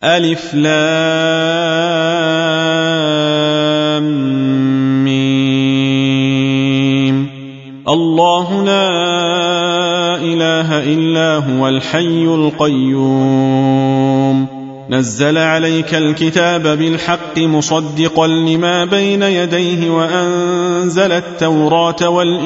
ألف لام ميم. الله لا إله إلا هو الحي القيوم نزل عليك الكتاب بالحق مصدقا لما بين يديه وأنزل التوراة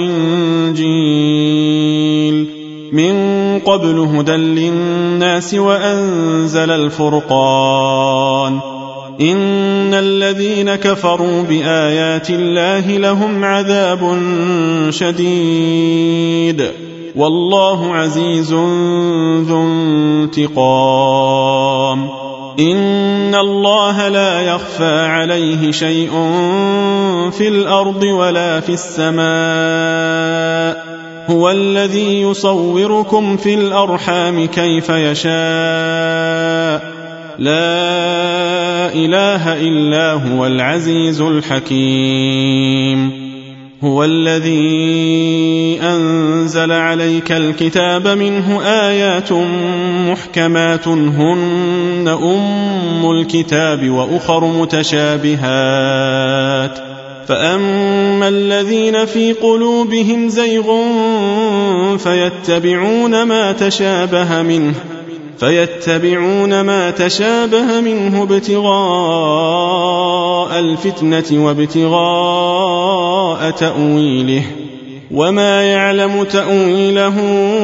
والإنجيل من قبل هدى للناس وأنزل الفرقان إن الذين كفروا بآيات الله لهم عذاب شديد والله عزيز ذو انتقام إن الله لا يخفى عليه شيء في الأرض ولا في السماء هو الذي يصوركم في الأرحام كيف يشاء لا إله إلا هو العزيز الحكيم هو الذي أنزل عليك الكتاب منه آيات محكمات هن أم الكتاب وأخر متشابهات فأما الذين في قلوبهم زيغ فيتبعون ما تشابه منه ابتغاء الفتنة وابتغاء تأويله وما يعلم تأويله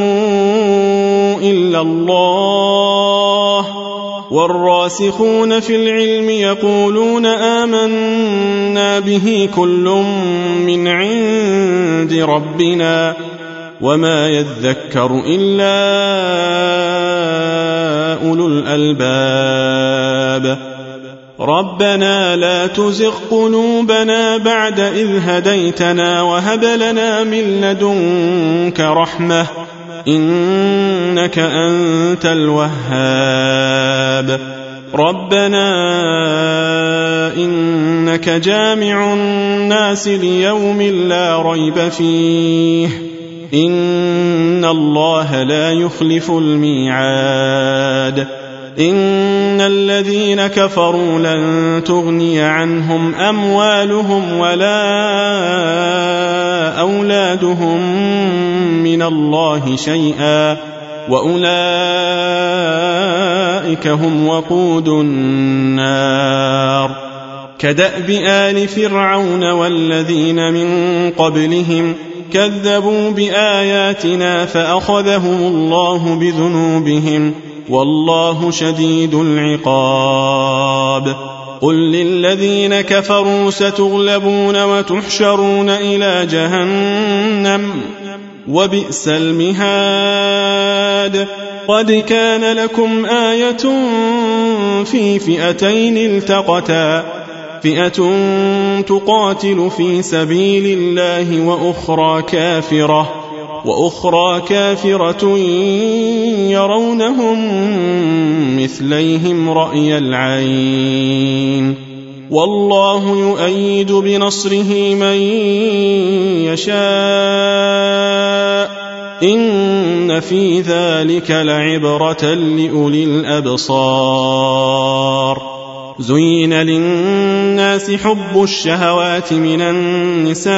إلا الله والراسخون في العلم يقولون آمنا به كل من عند ربنا وما يذكر إلا أولو الألباب ربنا لا تزغ قلوبنا بعد إذ هديتنا وهب لنا من لدنك رحمة إنك أنت الوهاب ربنا إنك جامع الناس ليوم لا ريب فيه إن الله لا يخلف الميعاد إن الذين كفروا لن تغني عنهم أموالهم ولا أولادهم من الله شيئا وأولئك هم وقود النار كدأب آل فرعون والذين من قبلهم كذبوا بآياتنا فأخذهم الله بذنوبهم والله شديد العقاب قل للذين كفروا ستغلبون وتحشرون إلى جهنم وبئس المهاد قد كان لكم آية في فئتين التقتا فئة تقاتل في سبيل الله وأخرى كافرة يرونهم مثليهم رأي العين والله يؤيد بنصره من يشاء إن في ذلك لعبرة لأولي الأبصار زين للناس حب الشهوات من النساء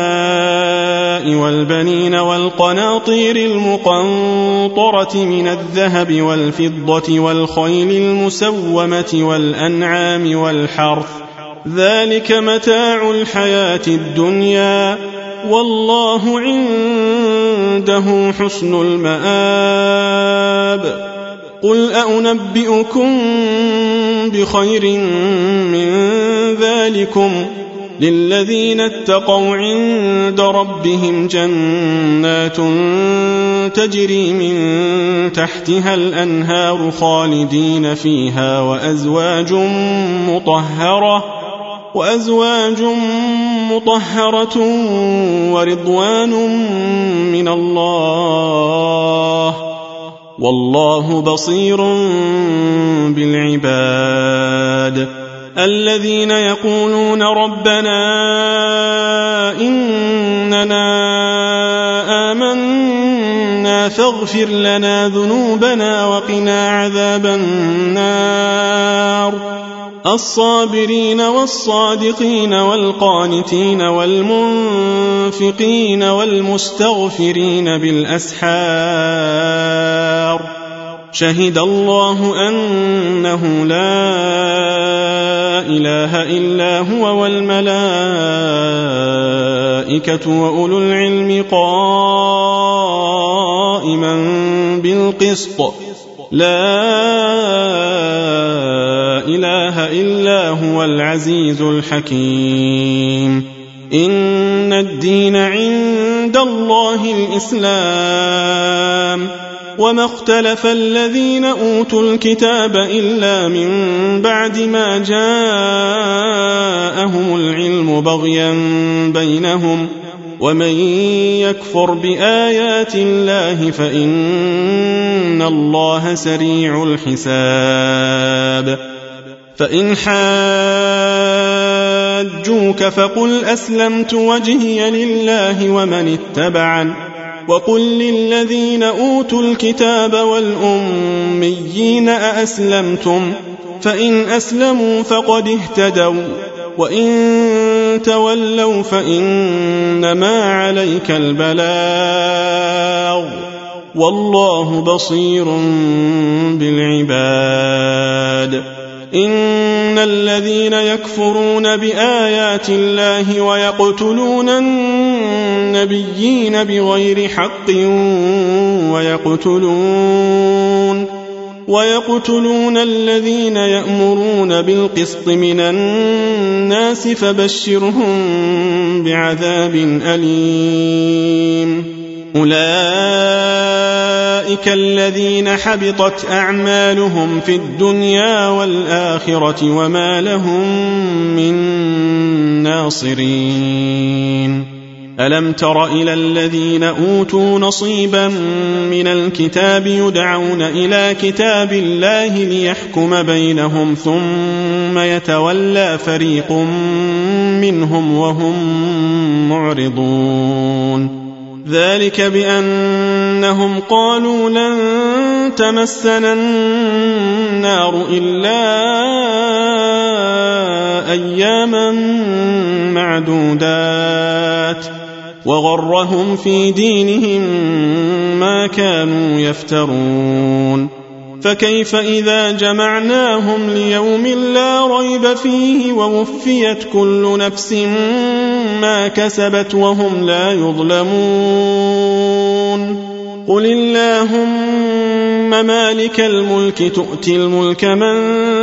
والبنين والقناطير المقنطرة من الذهب والفضة والخيل المسومة والأنعام والحرث ذلك متاع الحياة الدنيا والله عنده حسن المآب قل أنبئكم بخير من ذلكم للذين اتقوا عند ربهم جنات تجري من تحتها الأنهار خالدين فيها وأزواج مطهرة ورضوان من الله والله بصير بالعباد الذين يقولون ربنا إننا آمنا فاغفر لنا ذنوبنا وقنا عذاب النار. الصابرين والصادقين والقانتين والمنفقين والمستغفرين بالأسحار. شهد الله أنه لا إله إلا هو والملائكة وأولو العلم قائما بالقسط. لا إله إلا هو العزيز الحكيم. إن الدين عند الله الإسلام. وما اختلف الذين أوتوا الكتاب إلا من بعد ما جاءهم العلم بغيا بينهم. ومن يكفر بآيات الله فإن الله سريع الحساب. فإن حاجوك فقل أسلمت وجهي لله ومن اتبعن. وقل للذين أوتوا الكتاب والأميين أأسلمتم؟ فإن أسلموا فقد اهتدوا، وإن تولوا فإنما عليك البلاغ، والله بصير بالعباد. إن الذين يكفرون بآيات الله ويقتلون النبيين بغير حق ويقتلون الذين يأمرون بالقسط من الناس فبشرهم بعذاب أليم. أولئك الذين حبطت أعمالهم في الدنيا والآخرة وما لهم من ناصرين. ألم تر إلى الذين أوتوا نصيبا من الكتاب يدعون إلى كتاب الله ليحكم بينهم ثم يتولى فريق منهم وهم معرضون. ذلك بأنهم قالوا لن تمسنا النار إلا أياما معدودات وغرهم في دينهم ما كانوا يفترون. فكيف إذا جمعناهم ليوم لا ريب فيه ووفيت كل نفس ما كسبت وهم لا يظلمون. قل اللهم مالك الملك تؤتي الملك من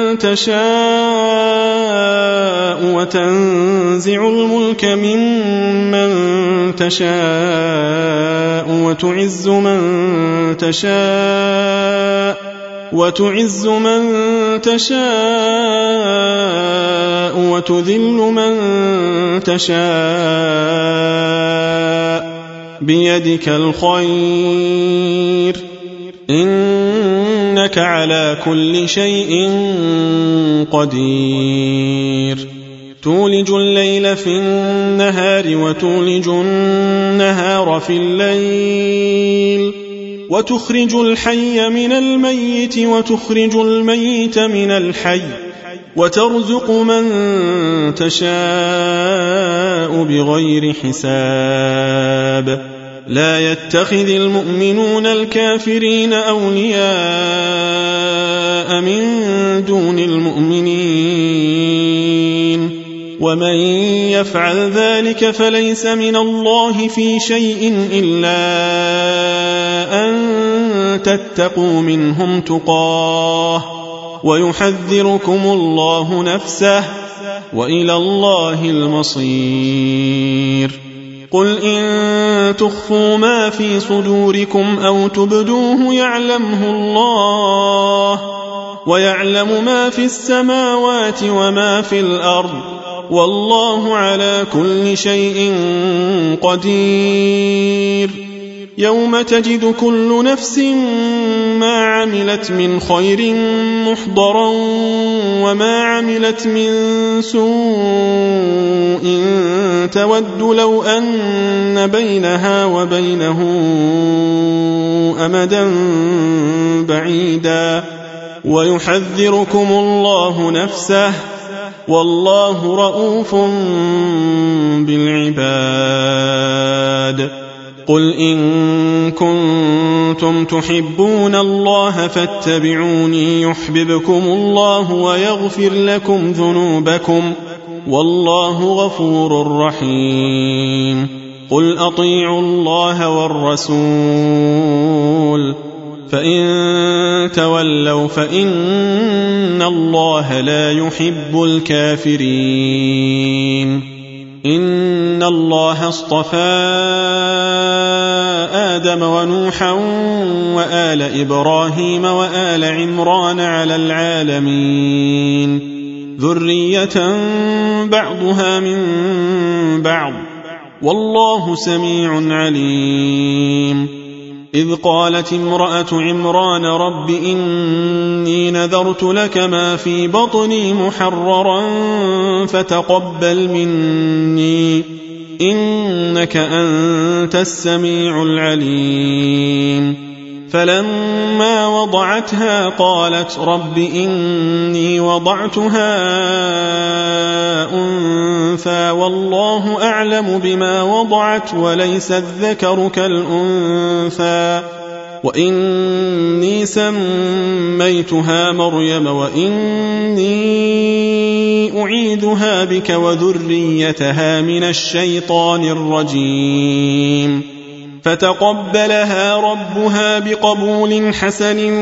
تشاء وتنزع الملك ممن تشاء وتعز من تشاء وتذل من تشاء بيدك الخير إنك على كل شيء قدير. تولج الليل في النهار وتولج النهار في الليل وتخرج الحي من الميت وتخرج الميت من الحي وترزق من تشاء بغير حساب. لا يتخذ المؤمنون الكافرين أولياء من دون المؤمنين ومن يفعل ذلك فليس من الله في شيء إلا أن تتقوا منهم تقاه ويحذركم الله نفسه وإلى الله المصير. قل إن تخفوا ما في صدوركم أو تبدوه يعلمه الله ويعلم ما في السماوات وما في الأرض والله على كل شيء قدير. يوم تجد كل نفس ما عملت من خير محضرا وما عملت من سوء تود لو أن بينها وبينه أمدا بعيدا ويحذركم الله نفسه والله رؤوف بالعباد قل إن كنتم تحبون الله فاتبعوني يحببكم الله ويغفر لكم ذنوبكم والله غفور رحيم قل أطيعوا الله والرسول فإن تولوا فإن الله لا يحب الكافرين إن الله اصطفى آدم ونوحا وآل إبراهيم وآل عمران على العالمين ذرية بعضها من بعض والله سميع عليم إذ قالت امرأة عمران رب إني نذرت لك ما في بطني محررا فتقبل مني إنك أنت السميع العليم فلما وضعتها قالت رب إني وضعتها أنثى والله أعلم بما وضعت وليس الذكر كالأنثى وإني سميتها مريم وإني أعيذها بك وذريتها من الشيطان الرجيم فتقبلها ربها بقبول حسن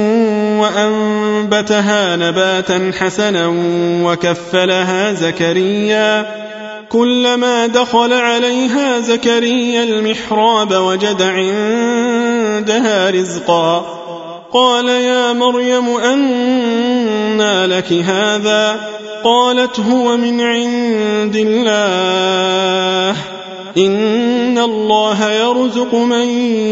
وأنبتها نباتا حسنا وكفلها زكريا كلما دخل عليها زكريا المحراب وجد عندها رزقا قال يا مريم أنى لك هذا قالت هو من عند الله إن الله يرزق من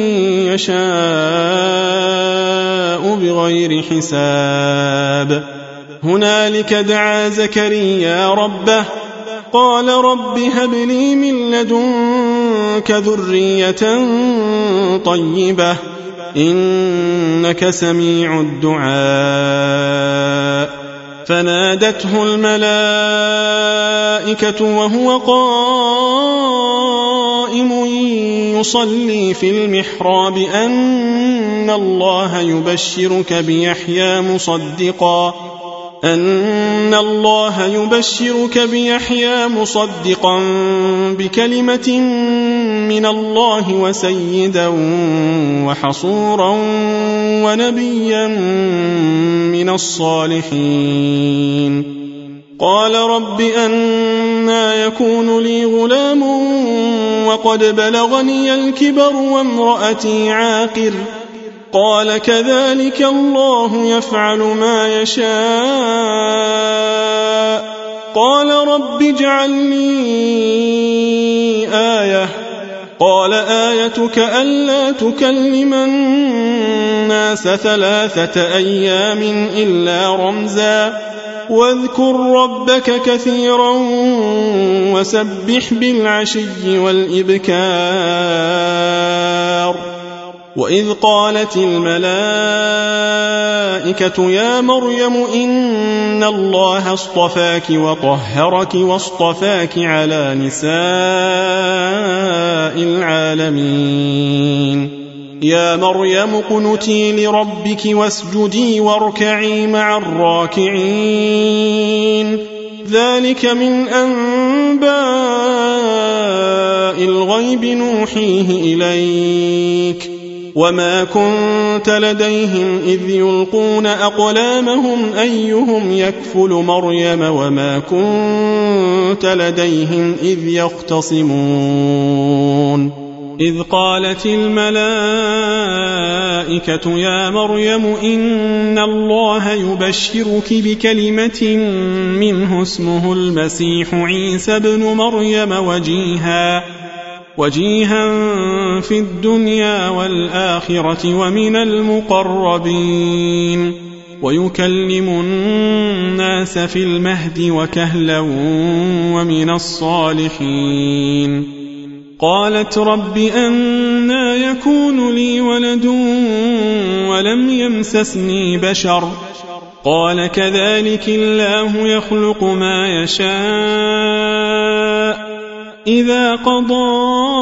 يشاء بغير حساب هنالك دعا زكريا ربه قال رب هب لي من لدنك ذرية طيبة إنك سميع الدعاء فنادته الملائكة وهو قائم يصلي في المحراب أن الله يبشرك بيحيى مصدقا بكلمة من الله وسيدا وحصورا ونبيا من الصالحين قال رب أنى يكون لي غلام وقد بلغني الكبر وامرأتي عاقر قال كذلك الله يفعل ما يشاء قال رب اجعل لي آية قال آيتك ألا تكلم الناس 3 أيام إلا رمزا واذكر ربك كثيرا وسبح بالعشي والإبكار وإذ قالت الملائكة يا مريم إن الله اصطفاك وطهرك واصطفاك على نساء العالمين يا مريم اقنتي لربك واسجدي واركعي مع الراكعين ذلك من أنباء الغيب نوحيه إليك وما كنت لديهم إذ يلقون أقلامهم أيهم يكفل مريم وما كنت لديهم إذ يختصمون إذ قالت الملائكة يا مريم إن الله يبشرك بكلمة منه اسمه المسيح عيسى ابن مريم وجيها في الدنيا والآخرة ومن المقربين ويكلم الناس في المهد وكهلا ومن الصالحين. قالت رب أنى يكون لي ولد ولم يمسسني بشر قال كذلك الله يخلق ما يشاء إذا قضى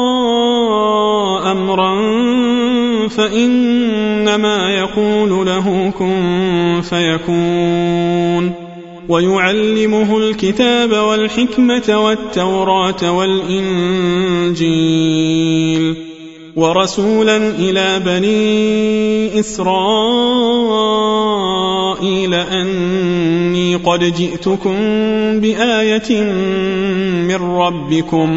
أمرا فإنما يقول له كن فيكون. ويعلمه الكتاب والحكمة والتوراة والإنجيل ورسولا إلى بني إسرائيل أني قد جئتكم بآية من ربكم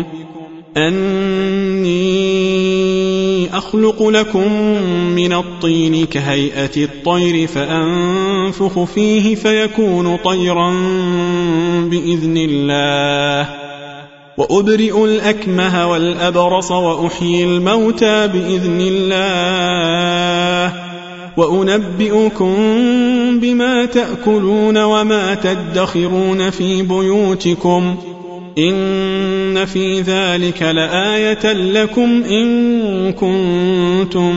أني أخلق لكم من الطين كهيئة الطير فأنفخ فيه فيكون طيرا بإذن الله وأبرئ الأكمه والأبرص وأحيي الموتى بإذن الله وأنبئكم بما تأكلون وما تدخرون في بيوتكم إن في ذلك لآية لكم إن كنتم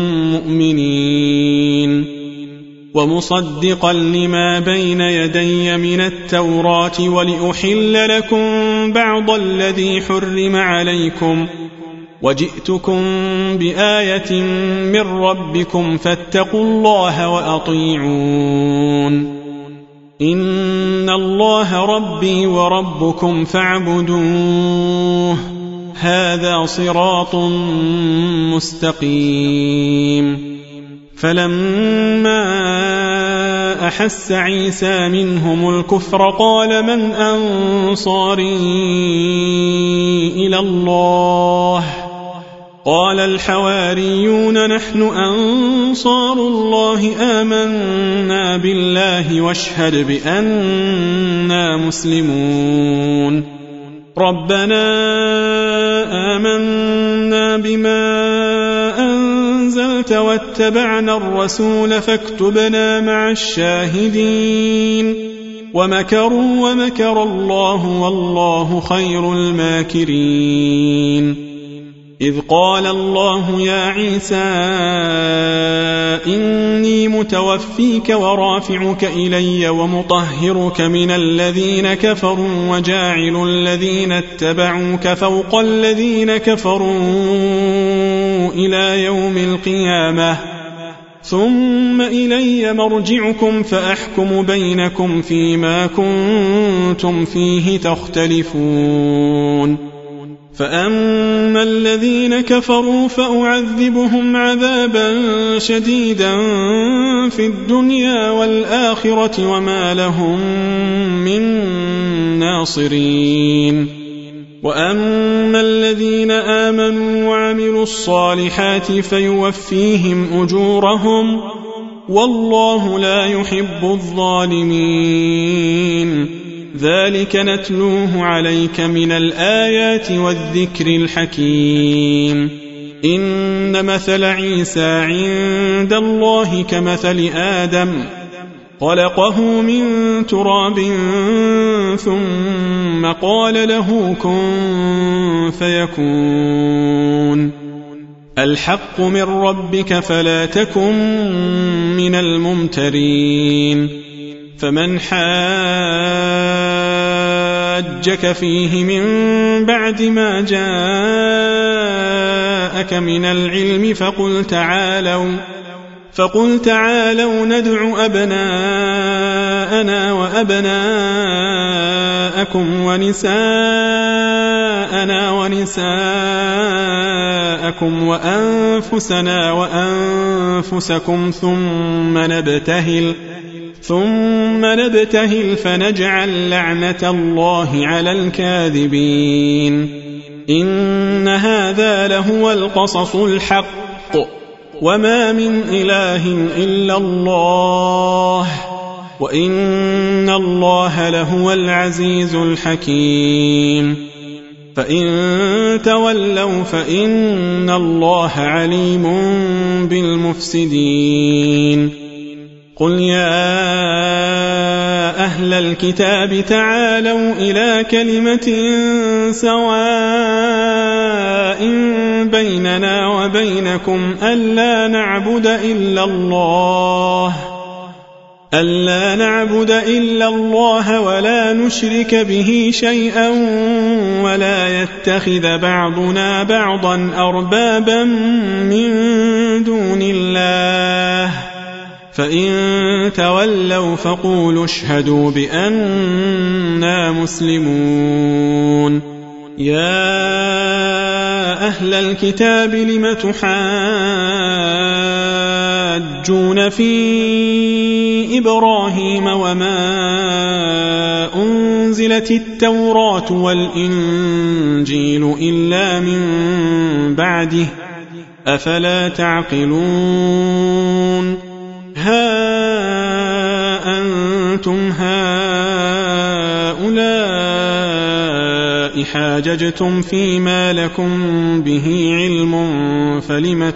مؤمنين. ومصدقا لما بين يدي من التوراة ولأحل لكم بعض الذي حرم عليكم وجئتكم بآية من ربكم فاتقوا الله وأطيعون. إن الله ربي وربكم فاعبدوه هذا صراط مستقيم. فلما أحس عيسى منهم الكفر قال من أنصاري إلى الله قال الحواريون نحن أنصار الله آمنا بالله واشهد بأننا مسلمون. ربنا آمنا بما أنزلت واتبعنا الرسول فاكتبنا مع الشاهدين. ومكروا ومكر الله والله خير الماكرين. إذ قال الله يا عيسى إني متوفيك ورافعك إلي ومطهرك من الذين كفروا وجاعل الذين اتبعوك فوق الذين كفروا إلى يوم القيامة ثم إلي مرجعكم فأحكم بينكم فيما كنتم فيه تختلفون. فأما الذين كفروا فأعذبهم عذابا شديدا في الدنيا والآخرة وما لهم من ناصرين. وأما الذين آمنوا وعملوا الصالحات فيوفيهم أجورهم والله لا يحب الظالمين. ذلك نتلوه عليك من الآيات والذكر الحكيم. إن مثل عيسى عند الله كمثل آدم خلقه من تراب ثم قال له كن فيكون. الحق من ربك فلا تكن من الممترين. فمن حاجك فيه من بعد ما جاءك من العلم فقل تعالوا ندع أبناءنا وأبناءكم ونساءنا ونساءكم وأنفسنا وأنفسكم ثم نبتهل فنجعل لعنة الله على الكاذبين. إن هذا لهو القصص الحق وما من إله إلا الله وإن الله لهو العزيز الحكيم. فإن تولوا فإن الله عليم بالمفسدين. قل يا أهل الكتاب تعالوا إلى كلمة سواء بيننا وبينكم ألا نعبد إلا الله ولا نشرك به شيئا ولا يتخذ بعضنا بعضا أربابا من دون الله فإن تولوا فقولوا اشهدوا بأننا مسلمون يا أهل الكتاب لم تحاجون في إبراهيم وما أنزلت التوراة والإنجيل إلا من بعده أفلا تعقلون ها أنتم هؤلاء حاججتم فيما لكم به علم فلم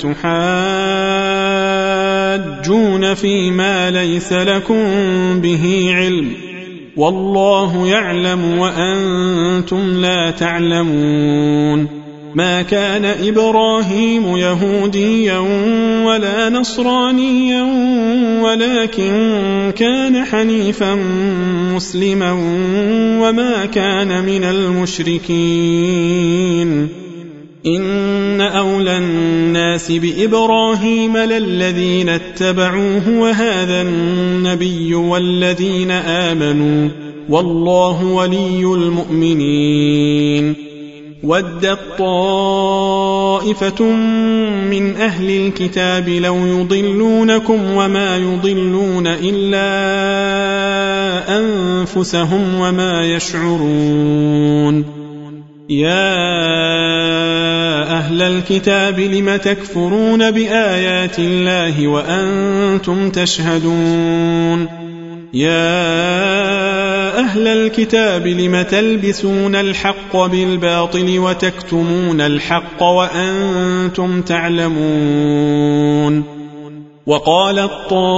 تحاجون فيما ليس لكم به علم والله يعلم وأنتم لا تعلمون ما كان إبراهيم يهوديا ولا نصرانيا ولكن كان حنيفا مسلما وما كان من المشركين إن أولى الناس بإبراهيم للذين اتبعوه وهذا النبي والذين آمنوا والله ولي المؤمنين ودت طائفة من أهل الكتاب لو يضلونكم وما يضلون إلا أنفسهم وما يشعرون يا أهل الكتاب لم تكفرون بآيات الله وأنتم تشهدون يا أهل الكتاب لم تلبسون الحق بالباطل وتكتمون الحق وأنتم تعلمون وقالت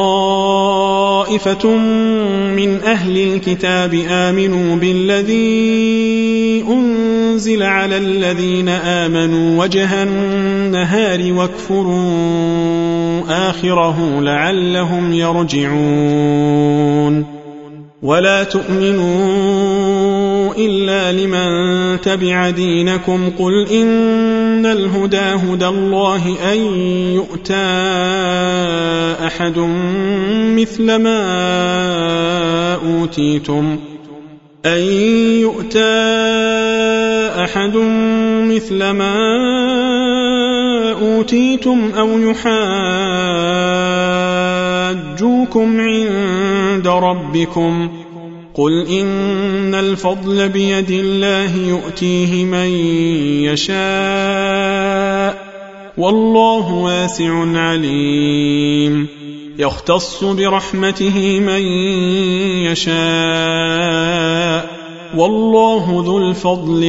طائفة من أهل الكتاب آمنوا بالذي أنزل على الذين آمنوا وجه النهار واكفروا آخره لعلهم يرجعون ولا تؤمنوا إلا لمن تبع دينكم قل إن الهدى هدى الله أن يؤتى أحد مثل ما أوتيتم أو يحاجوكم عند ربكم قل إن الفضل بيد الله يؤتيه من يشاء والله واسع عليم يختص برحمته من يشاء والله ذو الفضل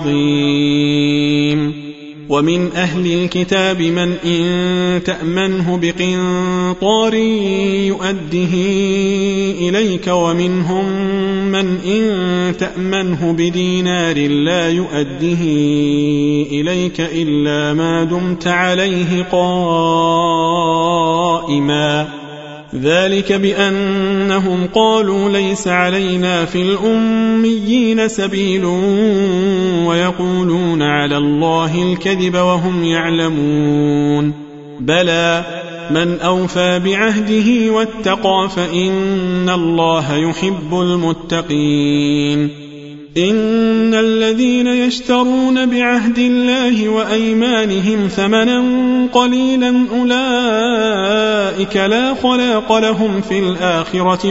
العظيم ومن أهل الكتاب من إن تأمنه بقنطار يؤده إليك ومنهم من إن تأمنه بدينار لا يؤده إليك إلا ما دمت عليه قائما ذلك بأنهم قالوا ليس علينا في الأميين سبيل ويقولون على الله الكذب وهم يعلمون بلى من أوفى بعهده واتقى فإن الله يحب المتقين إن الذين يشترون بعهد الله وأيمانهم ثمنا قليلا أولئك لا خلاق لهم في الآخرة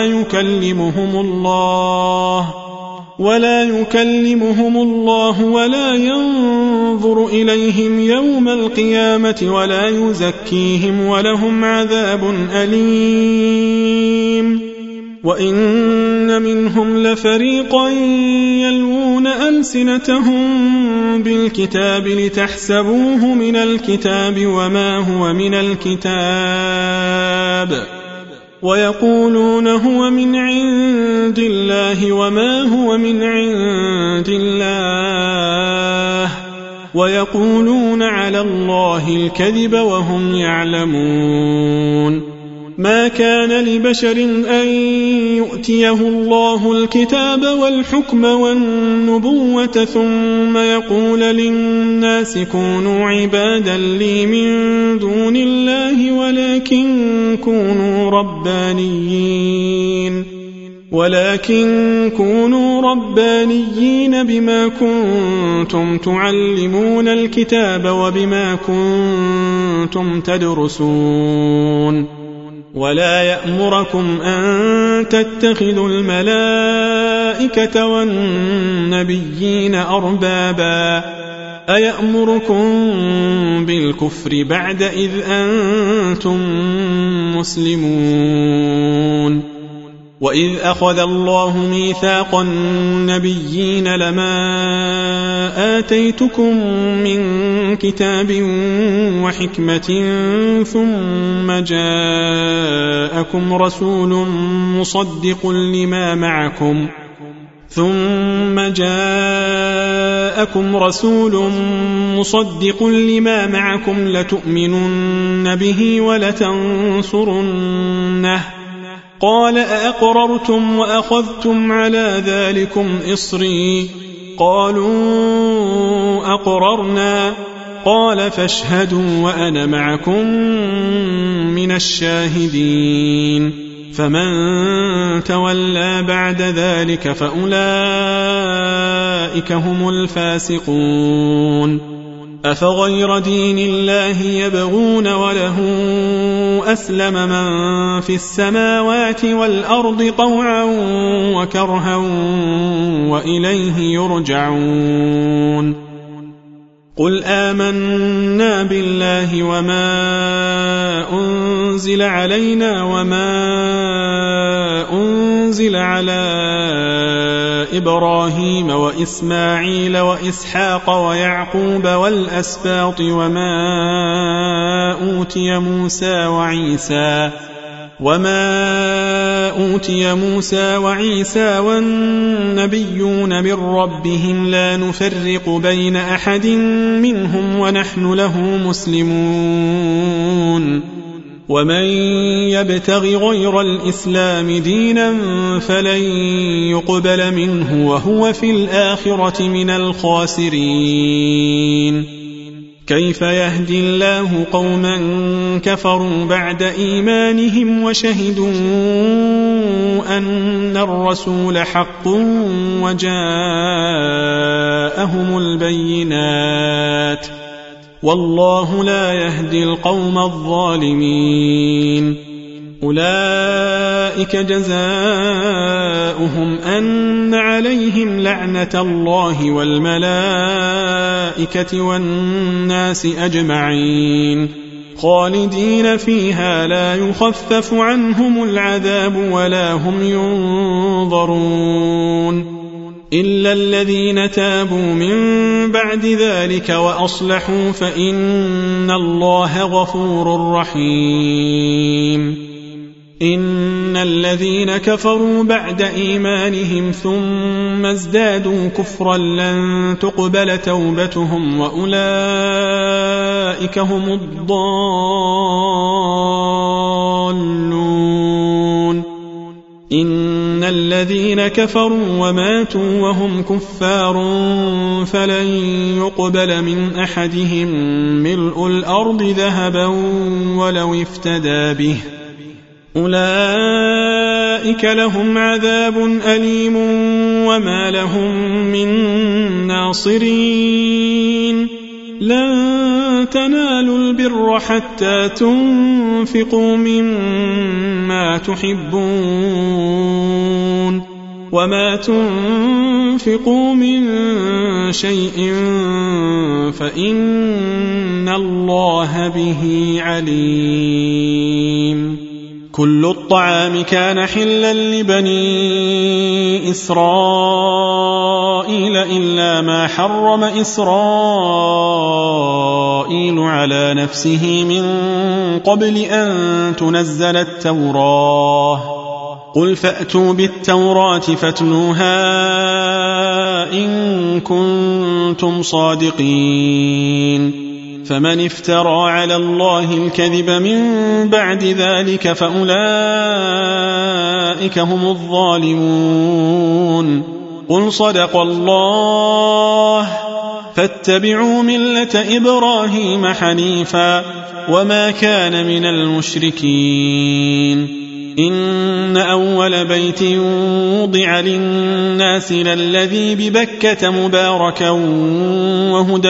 ولا يكلمهم الله ولا ينظر إليهم يوم القيامة ولا يزكيهم ولهم عذاب أليم وإن منهم لفريقا يلوون ألسنتهم بالكتاب لتحسبوه من الكتاب وما هو من الكتاب ويقولون هو من عند الله وما هو من عند الله ويقولون على الله الكذب وهم يعلمون. ما كان لبشر أن يؤتيه الله الكتاب والحكم والنبوة ثم يقول للناس كونوا عبادا لي من دون الله ولكن كونوا ربانيين بما كنتم تعلمون الكتاب وبما كنتم تدرسون. ولا يأمركم أن تتخذوا الملائكة والنبيين أربابا أيأمركم بالكفر بعد إذ أنتم مسلمون. وإذ أخذ الله ميثاق النبيين لما آتيتكم من كتاب وحكمة ثم جاءكم رسول مصدق لما معكم لتؤمنن به ولتنصرنه قال أأقررتم وأخذتم على ذلكم إصري قالوا أقررنا قال فاشهدوا وأنا معكم من الشاهدين. فمن تولى بعد ذلك فأولئك هم الفاسقون. أفغير دين الله يبغون وله أسلم من في السماوات والأرض طوعا وكرها وإليه يرجعون. قل آمنا بالله وما أنزل علينا وما أنزل على إبراهيم وإسماعيل وإسحاق ويعقوب والأسباط وما أوتي موسى وعيسى والنبيون من ربهم لا نفرق بين أحد منهم ونحن له مسلمون. ومن يبتغ غير الإسلام دينا فلن يقبل منه وهو في الآخرة من الخاسرين. كيف يهدي الله قوما كفروا بعد إيمانهم وشهدوا أن الرسول حق وجاءهم البينات والله لا يهدي القوم الظالمين. أولئك جزاؤهم أن عليهم لعنة الله والملائكة والناس أجمعين خالدين فيها لا يخفف عنهم العذاب ولا هم ينظرون إلا الذين تابوا من بعد ذلك وأصلحوا فإن الله غفور رحيم. إن الذين كفروا بعد إيمانهم ثم ازدادوا كفرا لن تقبل توبتهم وأولئك هم الضالون. إن الذين كفروا وماتوا وهم كفار فلن يقبل من أحدهم ملء الأرض ذهبا ولو افتدى به أولئك لهم عذاب أليم وما لهم من ناصرين. لن تنالوا البر حتى تنفقوا مما تحبون وما تنفقوا من شيء فإن الله به عليم. كل الطعام كان حلا لبني إسرائيل إلا ما حرم إسرائيل على نفسه من قبل أن تنزل التوراة قل فأتوا بالتوراة فاتلوها إن كنتم صادقين فمن افترى على الله الكذب من بعد ذلك فأولئك هم الظالمون قل صدق الله فاتبعوا ملة إبراهيم حنيفا وما كان من المشركين إن أول بيت وضع للناس للذي ببكة مباركا وهدى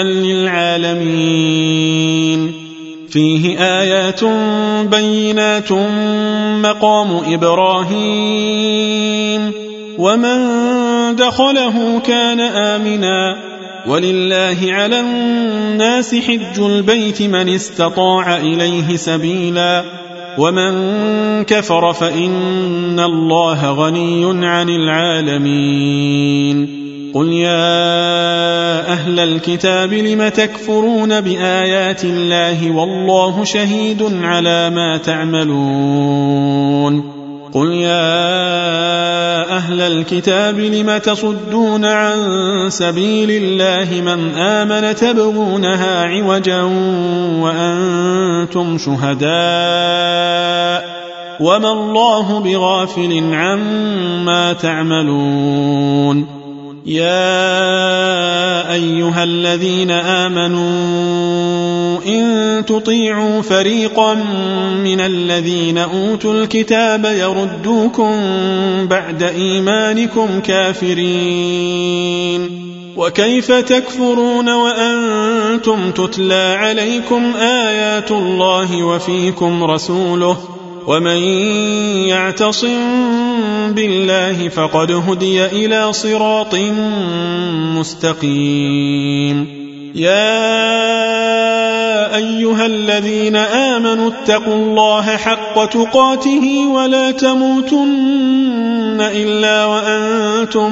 للعالمين فيه آيات بينات مقام إبراهيم ومن دخله كان آمنا ولله على الناس حج البيت من استطاع إليه سبيلا ومن كفر فإن الله غني عن العالمين قل يا أهل الكتاب لم تكفرون بآيات الله والله شهيد على ما تعملون قل يا أهل الكتاب لم تصدون عن سبيل الله من آمن تبغونها عوجا وأنتم شهداء وما الله بغافل عما تعملون يا أيها الذين آمنوا إن تطيعوا فريقا من الذين أوتوا الكتاب يردوكم بعد إيمانكم كافرين وكيف تكفرون وأنتم تتلى عليكم آيات الله وفيكم رسوله ومن يعتصم بالله فقد هدي إلى صراط مستقيم يا أيها الذين آمنوا اتقوا الله حق تقاته ولا تموتن إلا وأنتم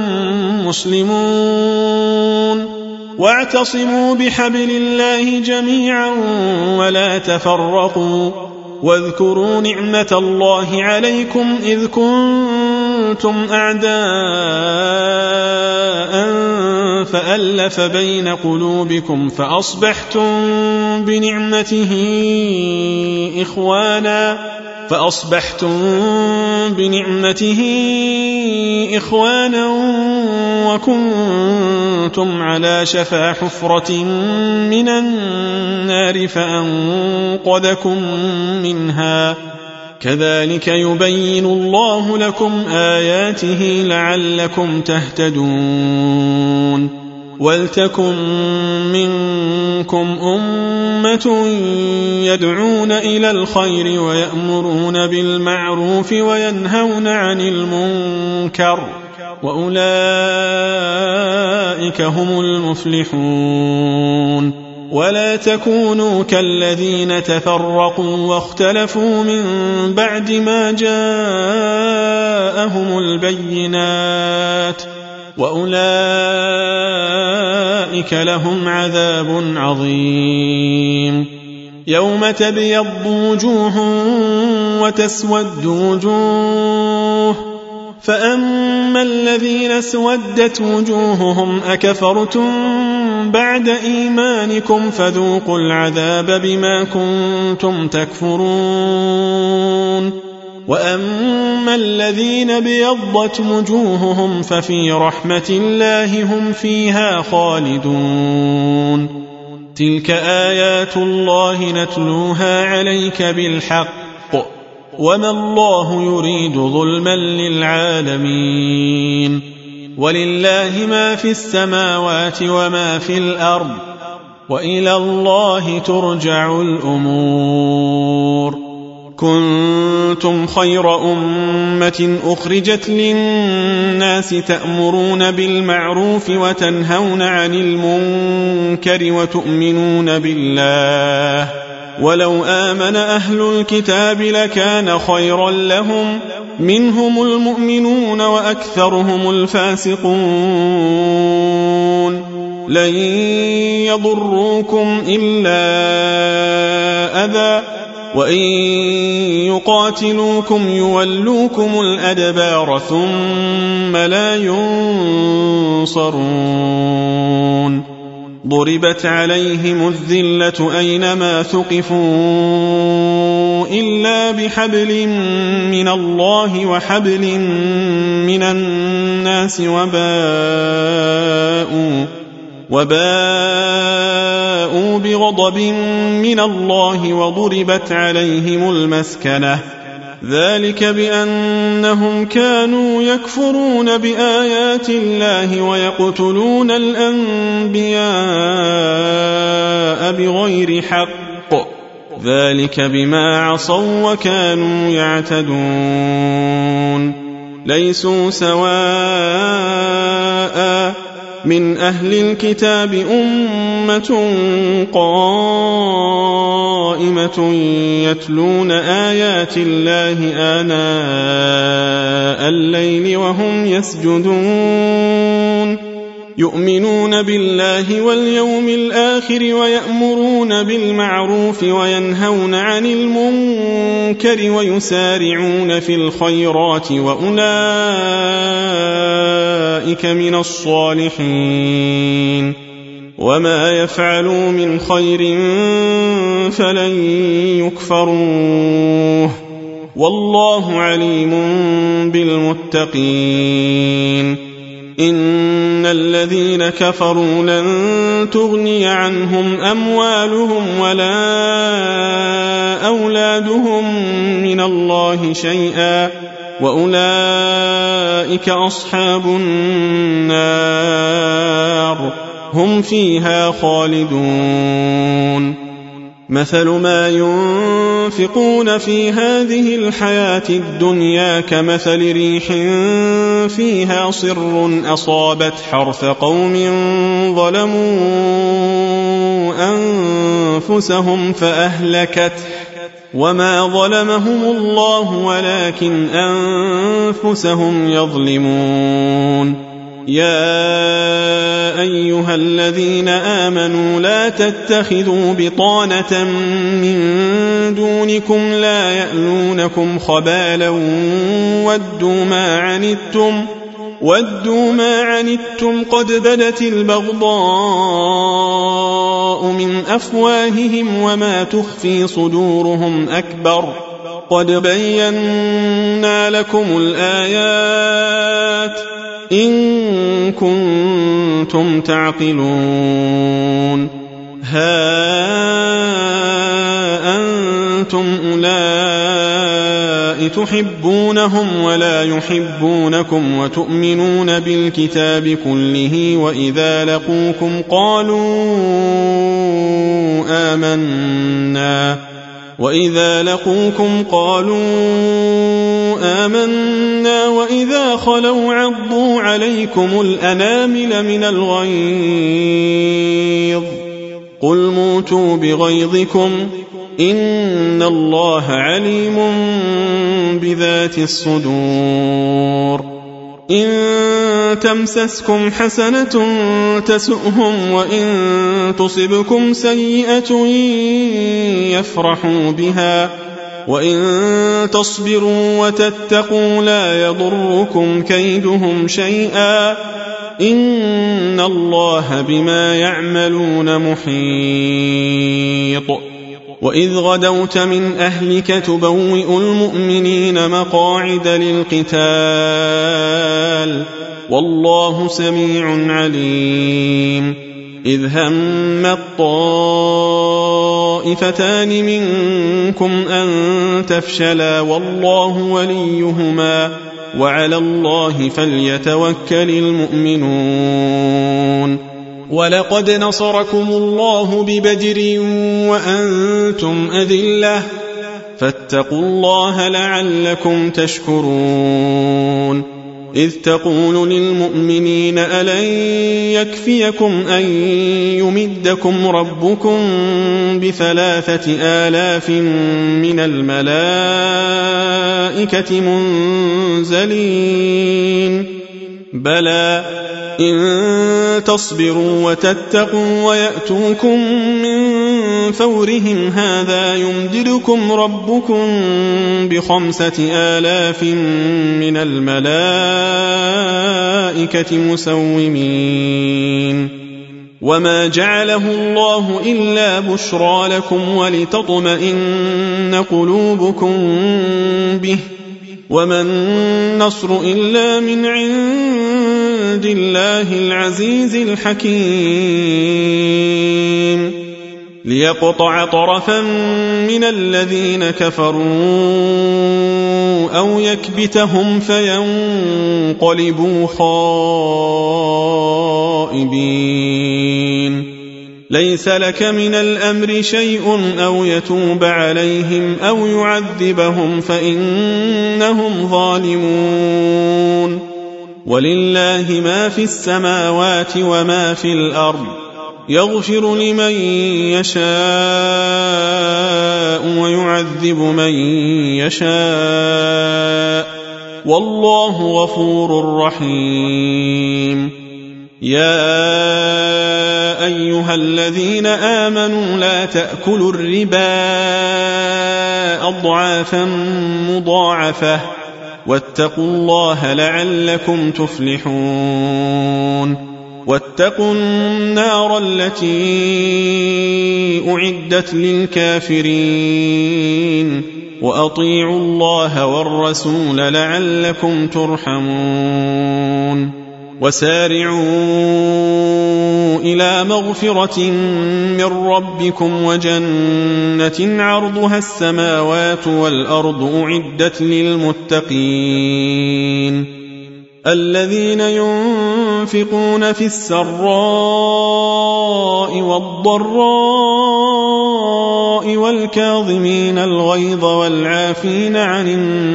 مسلمون واعتصموا بحبل الله جميعا ولا تفرقوا واذكروا نعمة الله عليكم إذ كنتم أعداء فألف بين قلوبكم فأصبحتم بنعمته إخوانا وكنتم على شفا حفرة من النار فأنقذكم منها كذلك يبين الله لكم آياته لعلكم تهتدون ولتكن منكم أمة يدعون إلى الخير ويأمرون بالمعروف وينهون عن المنكر وأولئك هم المفلحون ولا تكونوا كالذين تفرقوا واختلفوا من بعد ما جاءهم البينات وأولئك لهم عذاب عظيم يوم تبيض وجوه وتسود وجوه فأما الذين اسودت وجوههم أكفرتم بعد إيمانكم فذوقوا العذاب بما كنتم تكفرون وأما الذين بيضت وجوههم ففي رحمة الله هم فيها خالدون تلك آيات الله نتلوها عليك بالحق وما الله يريد ظلما للعالمين ولله ما في السماوات وما في الأرض وإلى الله ترجع الأمور كنتم خير أمة أخرجت للناس تأمرون بالمعروف وتنهون عن المنكر وتؤمنون بالله ولو آمن أهل الكتاب لكان خيرا لهم منهم المؤمنون وأكثرهم الفاسقون لن يضروكم إلا أذى وإن يقاتلوكم يولوكم الأدبار ثم لا ينصرون ضربت عليهم الذلة أينما ثقفوا إلا بحبل من الله وحبل من الناس وباءوا بغضب من الله وضربت عليهم المسكنة ذلك بأنهم كانوا يكفرون بآيات الله ويقتلون الأنبياء بغير حق ذلك بما عصوا وكانوا يعتدون ليسوا سواء من أهل الكتاب أمة قائمة يتلون آيات الله آناء الليل وهم يسجدون يؤمنون بالله واليوم الآخر ويأمرون بالمعروف وينهون عن المنكر ويسارعون في الخيرات وأولئك من الصالحين وما يفعلوا من خير فلن يكفروه والله عليم بالمتقين إن الذين كفروا لن تغني عنهم أموالهم ولا أولادهم من الله شيئا وأولئك أصحاب النار هم فيها خالدون مثل ما ينفقون في هذه الحياة الدنيا كمثل ريح فيها صر أصابت حرث قوم ظلموا أنفسهم فأهلكته وما ظلمهم الله ولكن أنفسهم يظلمون يا أيها الذين آمنوا لا تتخذوا بطانة من دونكم لا يألونكم خبالا ودوا ما عنتم قد بدت البغضاء من أفواههم وما تخفي صدورهم أكبر قد بينا لكم الآيات إن كنتم تعقلون ها أنتم أولئك تحبونهم ولا يحبونكم وتؤمنون بالكتاب كله وإذا لقوكم قالوا آمنا وإذا خلوا عضوا عليكم الأنامل من الغيظ قل موتوا بغيظكم إن الله عليم بذات الصدور إن تمسسكم حسنة تسؤهم وإن تصبكم سيئة يفرحوا بها وإن تصبروا وتتقوا لا يضركم كيدهم شيئا إن الله بما يعملون محيط وإذ غدوت من أهلك تبوئ المؤمنين مقاعد للقتال والله سميع عليم إذ هم الطائفتان منكم أن تفشلا والله وليهما وعلى الله فليتوكل المؤمنون ولقد نصركم الله ببدر وأنتم أذلة فاتقوا الله لعلكم تشكرون إذ تقول للمؤمنين ألن يكفيكم أن يمدكم ربكم ب3,000 من الملائكة منزلين بلى إن تصبروا وتتقوا ويأتوكم من فورهم هذا يمددكم ربكم ب5,000 من الملائكة مسومين وما جعله الله إلا بشرى لكم ولتطمئن قلوبكم به وما النصر إلا من عند الله العزيز الحكيم ليقطع طرفا من الذين كفروا أو يكبتهم فينقلبوا خائبين ليس لك من الأمر شيء أو يتوب عليهم أو يعذبهم فإنهم ظالمون ولله ما في السماوات وما في الأرض يغفر لمن يشاء ويعذب من يشاء والله غفور رحيم يا أيها الذين آمنوا لا تأكلوا الربا أضعافا مضاعفة واتقوا الله لعلكم تفلحون واتقوا النار التي أعدت للكافرين وأطيعوا الله والرسول لعلكم ترحمون وسارعوا إلى مغفرة من ربكم وجنة عرضها السماوات والأرض أعدت للمتقين الذين ينفقون في السراء والضراء والكاظمين الغيظ والعافين عن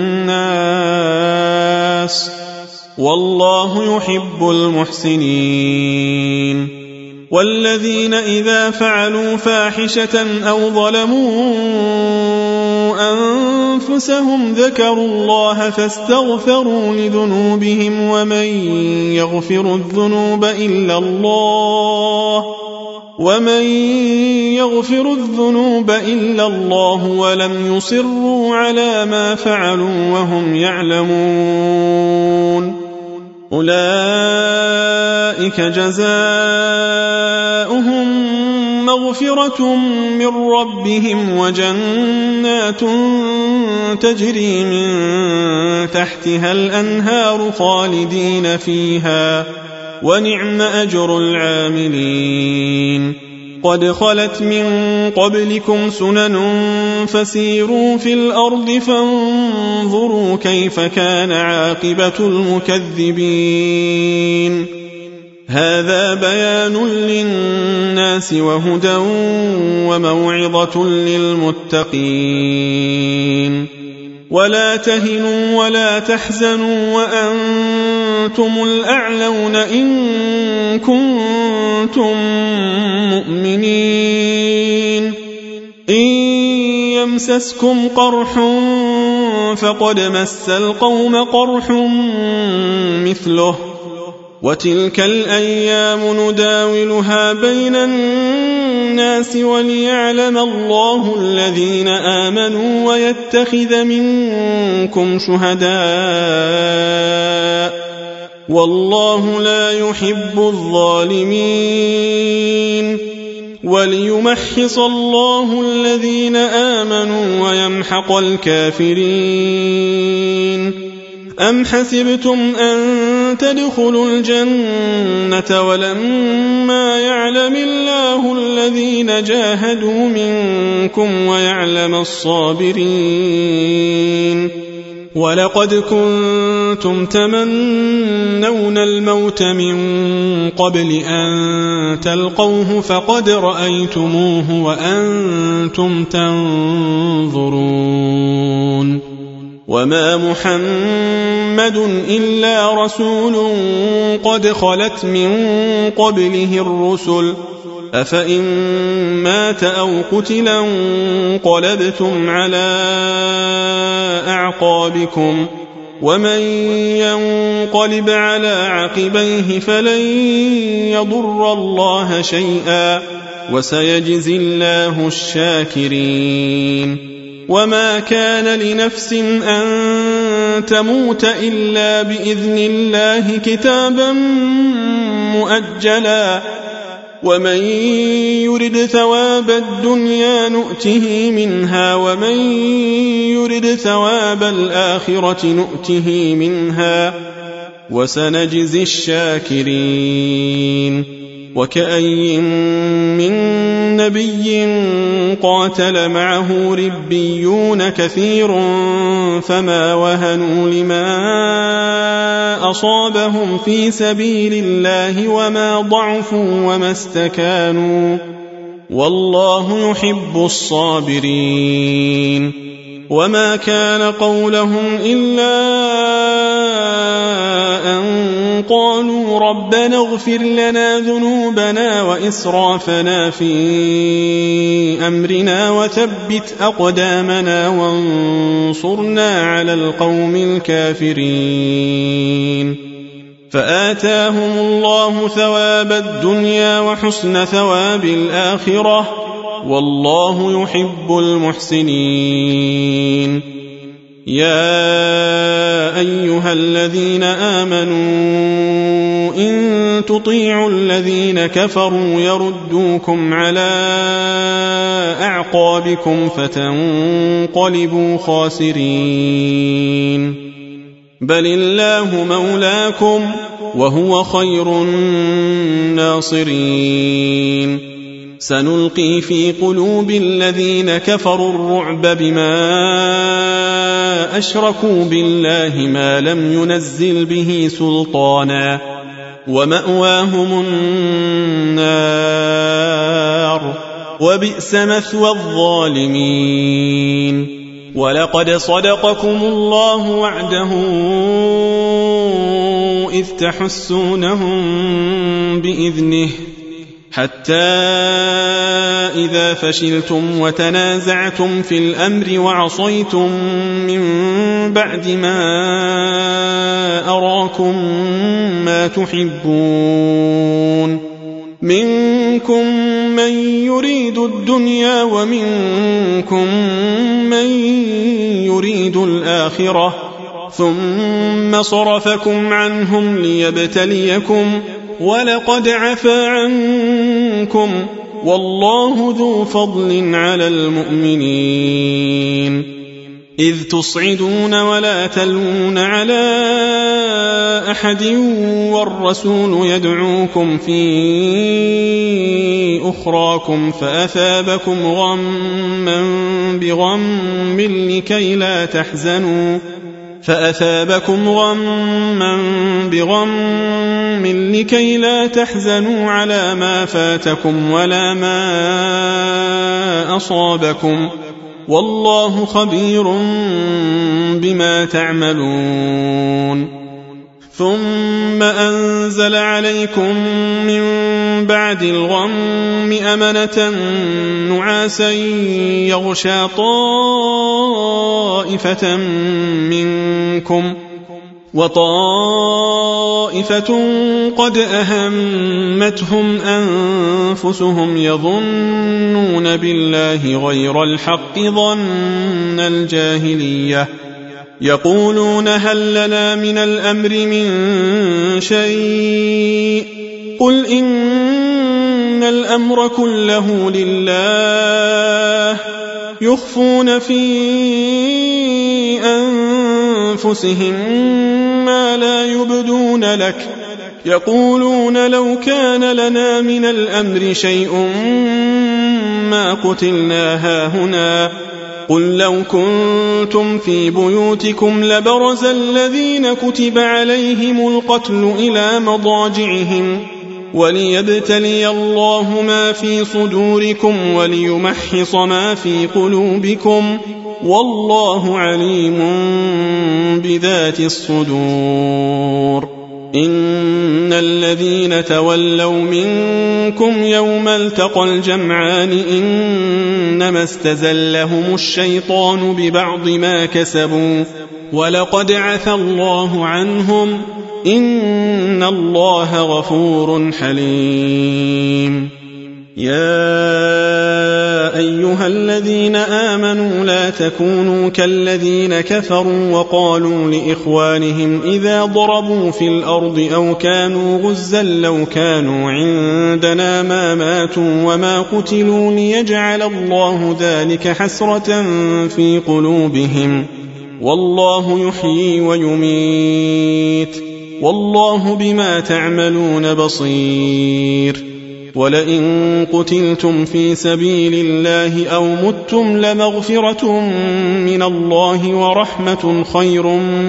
الناس والله يحب المحسنين والذين إذا فعلوا فاحشة أو ظلموا أنفسهم ذكروا الله فاستغفروا لذنوبهم ومن يغفر الذنوب إلا الله ولم يصروا على ما فعلوا وهم يعلمون أولئك جزاؤهم مغفرة من ربهم وجنات تجري من تحتها الأنهار خالدين فيها ونعم أجر العاملين قد خلت من قبلكم سنن فسيروا في الأرض فانظروا كيف كان عاقبة المكذبين هذا بيان للناس وهدى وموعظة للمتقين ولا تهنوا ولا تحزنوا وأنتم الأعلون إن كنتم مؤمنين إن يمسسكم قرح فقد مس القوم قرح مثله وتلك الأيام نداولها بين الناس وليعلم الله الذين آمنوا ويتخذ منكم شهداء والله لا يحب الظالمين وليمحص الله الذين آمنوا ويمحق الكافرين أم حسبتم أن تدخلوا الجنة ولما يعلم الله الذين جاهدوا منكم ويعلم الصابرين ولقد كنتم تمنون الموت من قبل أن تلقوه فقد رأيتموه وأنتم تنظرون وما محمد إلا رسول قد خلت من قبله الرسل أفإن مات أو قتلا انقلبتم على أعقابكم ومن ينقلب على عقبيه فلن يضر الله شيئا وسيجزي الله الشاكرين وما كان لنفس أن تموت إلا بإذن الله كتابا مؤجلا ومن يرد ثواب الدنيا نؤته منها ومن يرد ثواب الآخرة نؤته منها وسنجزي الشاكرين وكأي من نبي قاتل معه ربيون كثير فما وهنوا لما أصابهم في سبيل الله وما ضعفوا وما استكانوا والله يحب الصابرين وما كان قولهم إلا أن قالوا ربنا اغفر لنا ذنوبنا وإسرافنا في أمرنا وثبت أقدامنا وانصرنا على القوم الكافرين فآتاهم الله ثواب الدنيا وحسن ثواب الآخرة والله يحب المحسنين يا أيها الذين آمنوا إن تطيعوا الذين كفروا يردوكم على أعقابكم فتنقلبوا خاسرين بل الله مولاكم وهو خير الناصرين سنلقي في قلوب الذين كفروا الرعب بما أشركوا بالله ما لم ينزل به سلطانا ومأواهم النار وبئس مثوى الظالمين ولقد صدقكم الله وعده إذ تحسونهم بإذنه حتى إذا فشلتم وتنازعتم في الأمر وعصيتم من بعد ما أراكم ما تحبون منكم من يريد الدنيا ومنكم من يريد الآخرة ثم صرفكم عنهم ليبتليكم ولقد عفا عنكم والله ذو فضل على المؤمنين إذ تصعدون ولا تلون على أحد والرسول يدعوكم في أخراكم فأثابكم غما بغم لكي لا تحزنوا على ما فاتكم ولا ما أصابكم والله خبير بما تعملون ثم أنزل عليكم من بعد الغم أمنة نعاسا يغشى طائفة منكم وطائفة قد أهمتهم أنفسهم يظنون بالله غير الحق ظن الجاهلية يقولون هل لنا من الأمر من شيء قل إن الأمر كله لله يخفون في أنفسهم ما لا يبدون لك يقولون لو كان لنا من الأمر شيء ما قتلنا هاهنا قل لو كنتم في بيوتكم لبرز الذين كتب عليهم القتل إلى مضاجعهم وليبتلي الله ما في صدوركم وليمحص ما في قلوبكم والله عليم بذات الصدور. إن الذين تولوا منكم يوم التقى الجمعان إنما استزلهم الشيطان ببعض ما كسبوا ولقد عفى الله عنهم إن الله غفور حليم. يا أيها الذين آمنوا لا تكونوا كالذين كفروا وقالوا لإخوانهم إذا ضربوا في الأرض أو كانوا غزا لو كانوا عندنا ما ماتوا وما قتلوا ليجعل الله ذلك حسرة في قلوبهم والله يحيي ويميت والله بما تعملون بصير. ولئن قتلتم في سبيل الله أو متم لمغفرة من الله ورحمة خير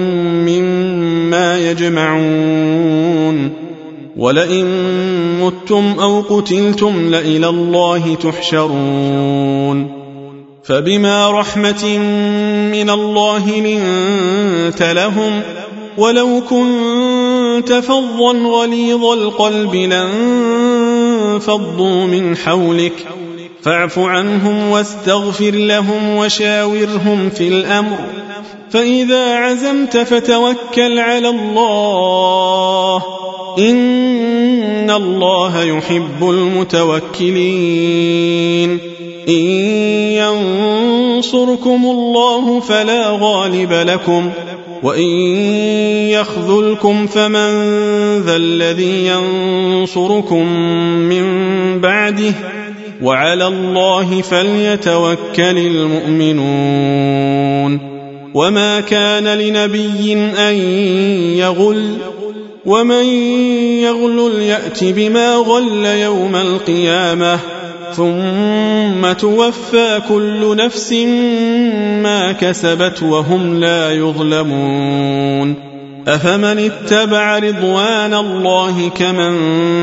مما يجمعون. ولئن متم أو قتلتم لإلى الله تحشرون. فبما رحمة من الله لنت لهم ولو كنت فظا غليظ القلب لانفضوا من حولك فاعف عنهم واستغفر لهم وشاورهم في الأمر فإذا عزمت فتوكل على الله إن الله يحب المتوكلين. إن ينصركم الله فلا غالب لكم وإن يخذلكم فمن ذا الذي ينصركم من بعده وعلى الله فليتوكل المؤمنون. وما كان لنبي أن يغل ومن يغلل يأت بما غل يوم القيامة ثم توفى كل نفس ما كسبت وهم لا يظلمون. أفمن اتبع رضوان الله كمن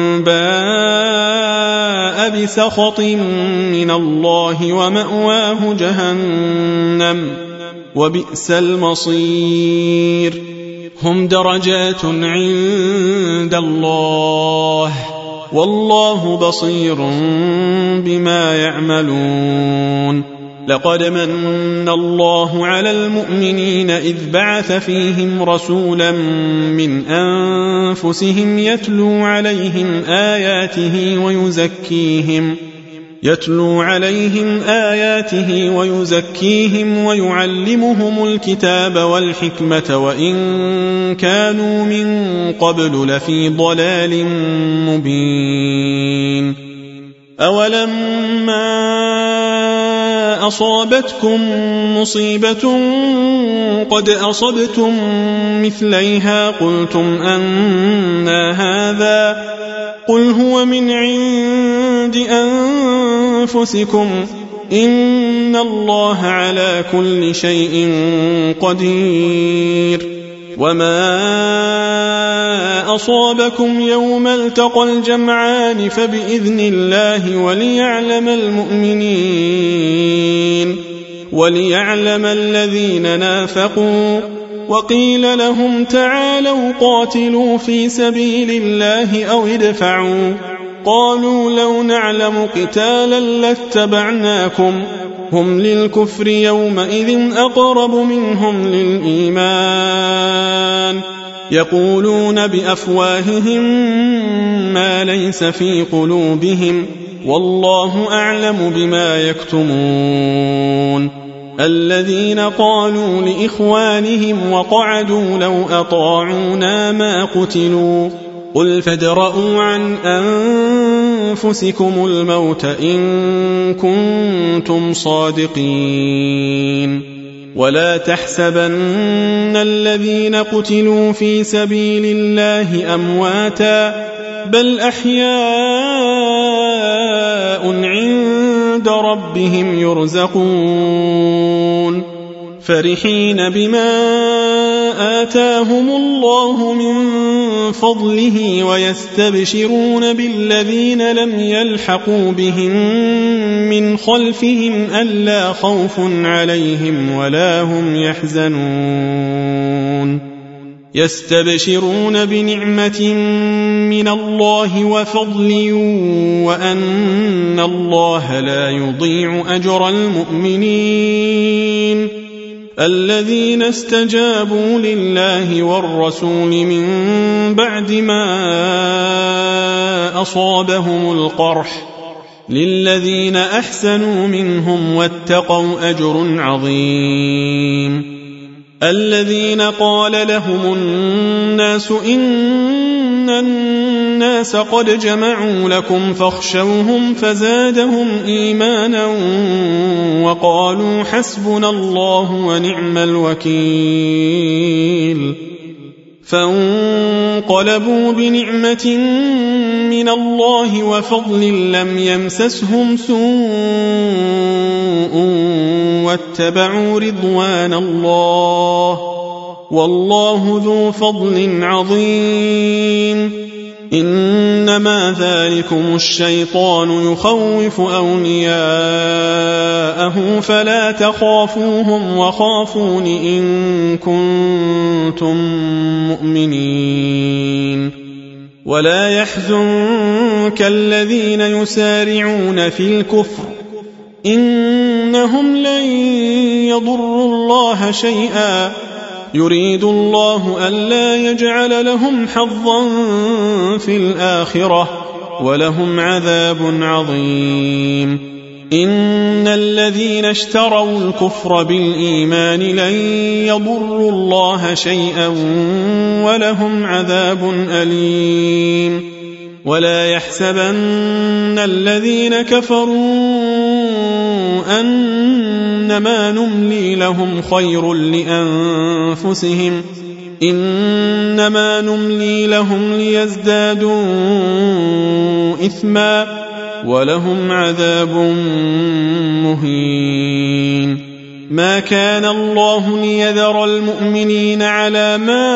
باء بسخط من الله ومأواه جهنم وبئس المصير. هم درجات عند الله والله بصير بما يعملون. لقد من الله على المؤمنين إذ بعث فيهم رسولا من أنفسهم يتلو عليهم آياته ويزكيهم ويعلمهم الكتاب والحكمة وإن كانوا من قبل لفي ضلال مبين. أولما أصابتكم مصيبة قد أصبتم مثليها قلتم أنى هذا قل هو من عند أنفسكم إن الله على كل شيء قدير. وما أصابكم يوم التقى الجمعان فبإذن الله وليعلم الذين نافقوا. وقيل لهم تعالوا قاتلوا في سبيل الله أو ادفعوا قالوا لو نعلم قتالا لاتبعناكم هم للكفر يومئذ أقرب منهم للإيمان يقولون بأفواههم ما ليس في قلوبهم والله أعلم بما يكتمون. الذين قالوا لإخوانهم وقعدوا لو أطاعونا ما قتلوا قل فادرءوا عن أنفسكم الموت إن كنتم صادقين. ولا تحسبن الذين قتلوا في سبيل الله أمواتا بل أحياء عند ربهم يرزقون فرحين بما آتاهم الله من فضله ويستبشرون بالذين لم يلحقوا بهم من خلفهم ألا خوف عليهم ولا هم يحزنون يستبشرون بنعمة من الله وفضل وأن الله لا يضيع أجر المؤمنين الذين استجابوا لله والرسول من بعد ما أصابهم القرح للذين أحسنوا منهم واتقوا أجر عظيم الذين قال لهم الناس إن الناس قد جمعوا لكم فاخشوهم فزادهم إيمانا وقالوا حسبنا الله ونعم الوكيل فانقلبوا بنعمة من الله وفضل لم يمسسهم سوء واتبعوا رضوان الله والله ذو فضل عظيم إنما ذلكم الشيطان يخوف أولياءه فلا تخافوهم وخافون إن كنتم مؤمنين ولا يحزنك الذين يسارعون في الكفر إنهم لن يضروا الله شيئا يريد الله ألا يجعل لهم حظا في الآخرة ولهم عذاب عظيم إن الذين اشتروا الكفر بالإيمان لن يضروا الله شيئا ولهم عذاب أليم ولا يحسبن الذين كفروا أنما نملي لهم خير لأنفسهم إنما نملي لهم ليزدادوا إثما ولهم عذاب مهين ما كان الله ليذر المؤمنين على ما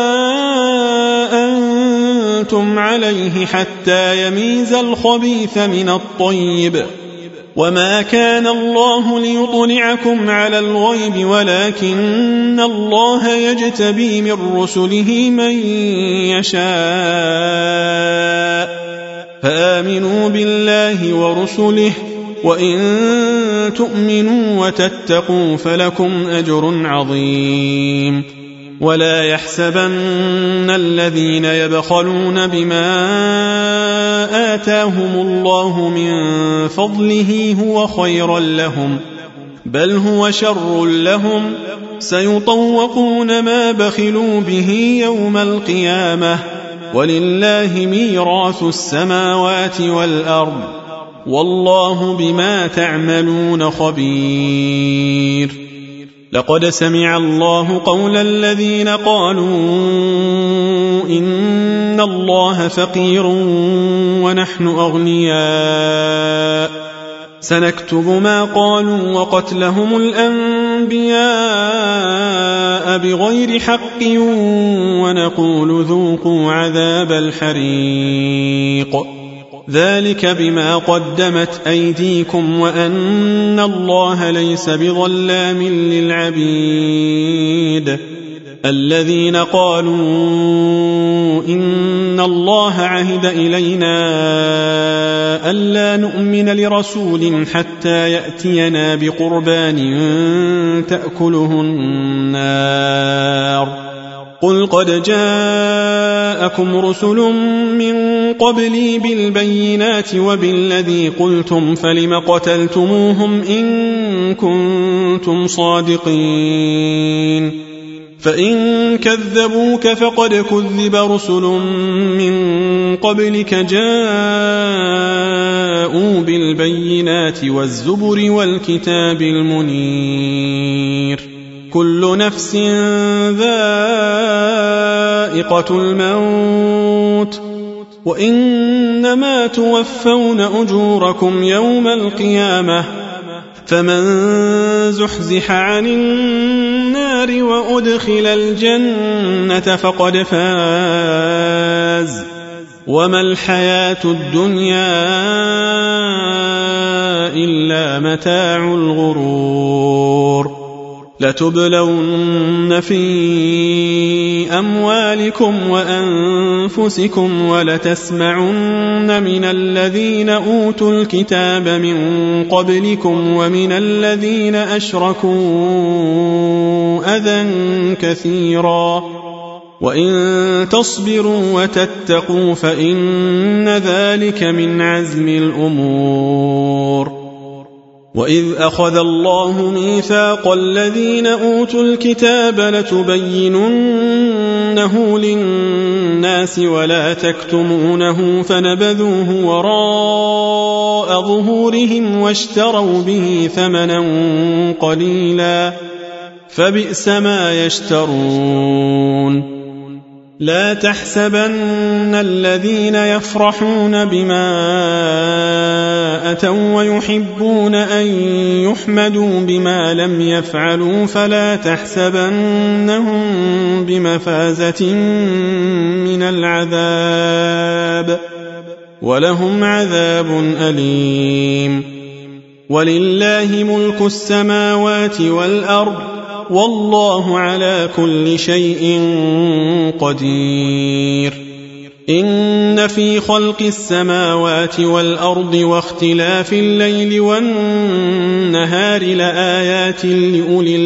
أنتم عليه حتى يميز الخبيث من الطيب وما كان الله ليطلعكم على الغيب ولكن الله يجتبي من رسله من يشاء فآمنوا بالله ورسله وإن تؤمنوا وتتقوا فلكم أجر عظيم ولا يحسبن الذين يبخلون بما آتاهم الله من فضله هو خيرا لهم بل هو شر لهم سيطوقون ما بخلوا به يوم القيامة ولله ميراث السماوات والأرض والله بما تعملون خبير لقد سمع الله قول الذين قالوا إن الله فقير ونحن أغنياء سنكتب ما قالوا وقتلهم الأنبياء بغير حق ونقول ذوقوا عذاب الحريق ذلك بما قدمت أيديكم وأن الله ليس بظلام للعبيد الذين قالوا إن الله عهد إلينا ألا نؤمن لرسول حتى يأتينا بقربان تأكله النار قل قد جاءكم رسل من قبلي بالبينات وبالذي قلتم فلم قتلتموهم إن كنتم صادقين فإن كذبوك فقد كذب رسل من قبلك جاءوا بالبينات والزبر والكتاب المنير كل نفس ذائقة الموت وإنما توفون أجوركم يوم القيامة فمن زحزح عن النار وأدخل الجنة فقد فاز وما الحياة الدنيا إلا متاع الغرور لتبلون في أموالكم وأنفسكم ولتسمعن من الذين أوتوا الكتاب من قبلكم ومن الذين أشركوا أذى كثيرا وإن تصبروا وتتقوا فإن ذلك من عزم الأمور وإذ أخذ الله ميثاق الذين أوتوا الكتاب لتبيننه للناس ولا تكتمونه فنبذوه وراء ظهورهم واشتروا به ثمنا قليلا فبئس ما يشترون لا تحسبن الذين يفرحون بما أتوا ويحبون أن يحمدوا بما لم يفعلوا فلا تحسبنهم بمفازة من العذاب ولهم عذاب أليم ولله ملك السماوات والأرض والله على كل شيء قدير إن في خلق السماوات والأرض واختلاف الليل والنهار لآيات لأولي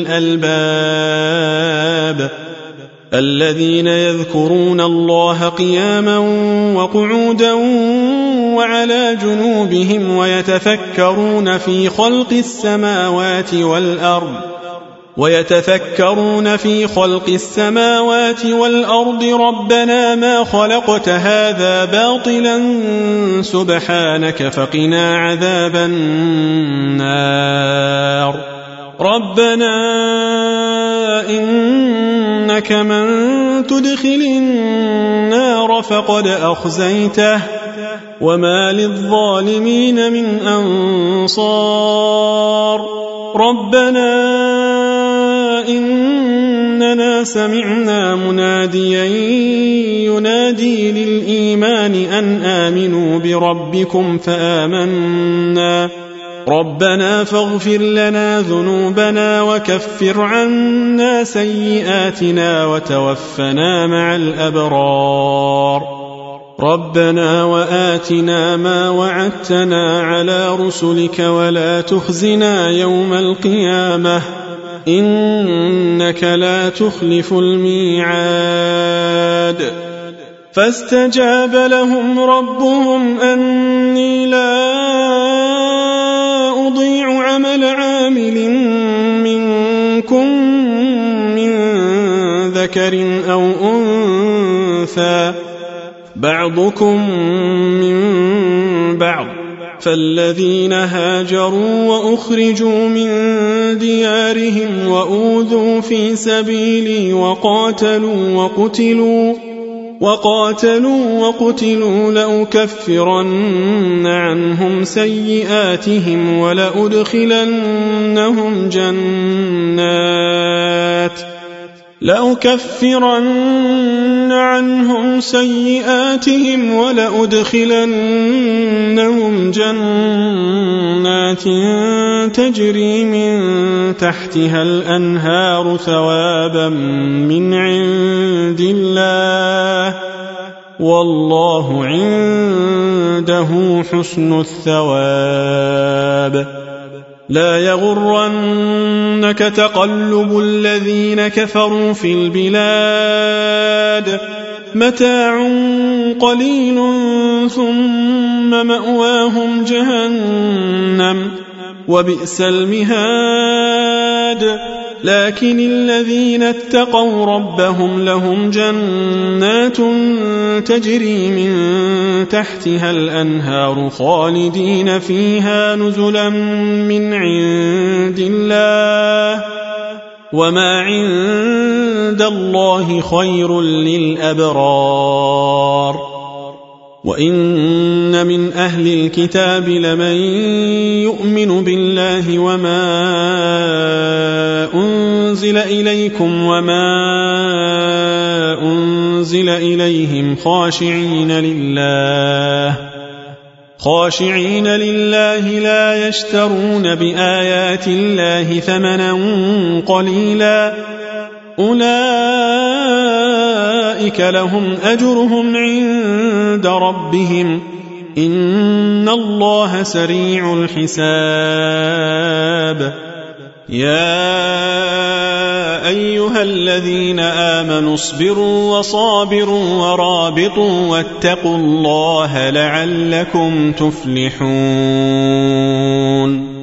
الألباب الذين يذكرون الله قياما وقعودا وعلى جنوبهم ويتفكرون في خلق السماوات والأرض ربنا ما خلقت هذا باطلا سبحانك فقنا عذاب النار ربنا إنك من تدخل النار فقد أخزيته وما للظالمين من أنصار ربنا إننا سمعنا مناديا ينادي للإيمان أن آمنوا بربكم فآمنا ربنا فاغفر لنا ذنوبنا وكفر عنا سيئاتنا وتوفنا مع الأبرار ربنا وآتنا ما وعدتنا على رسلك ولا تخزنا يوم القيامة إنك لا تخلف الميعاد فاستجاب لهم ربهم أني لا أضيع عمل عامل منكم من ذكر أو أنثى بعضكم من بعض فالذين هاجروا وأخرجوا من ديارهم وأوذوا في سبيلي وقاتلوا وقتلوا لأكفرن عنهم سيئاتهم ولأدخلنهم جنات تجري من تحتها الأنهار ثوابا من عند الله والله عنده حسن الثواب لا يغرنك تقلب الذين كفروا في البلاد متاع قليل ثم مأواهم جهنم وبئس المهاد لكن الذين اتقوا ربهم لهم جنات تجري من تحتها الأنهار خالدين فيها نزلا من عند الله وما عند الله خير للأبرار وإن من أهل الكتاب لمن يؤمن بالله وما أنزل إليكم وما أنزل إليهم خاشعين لله لا يشترون بآيات الله ثمنا قليلا أولئك لهم أجرهم عند ربهم إن الله سريع الحساب يا أيها الذين آمنوا اصبروا وصابروا ورابطوا واتقوا الله لعلكم تفلحون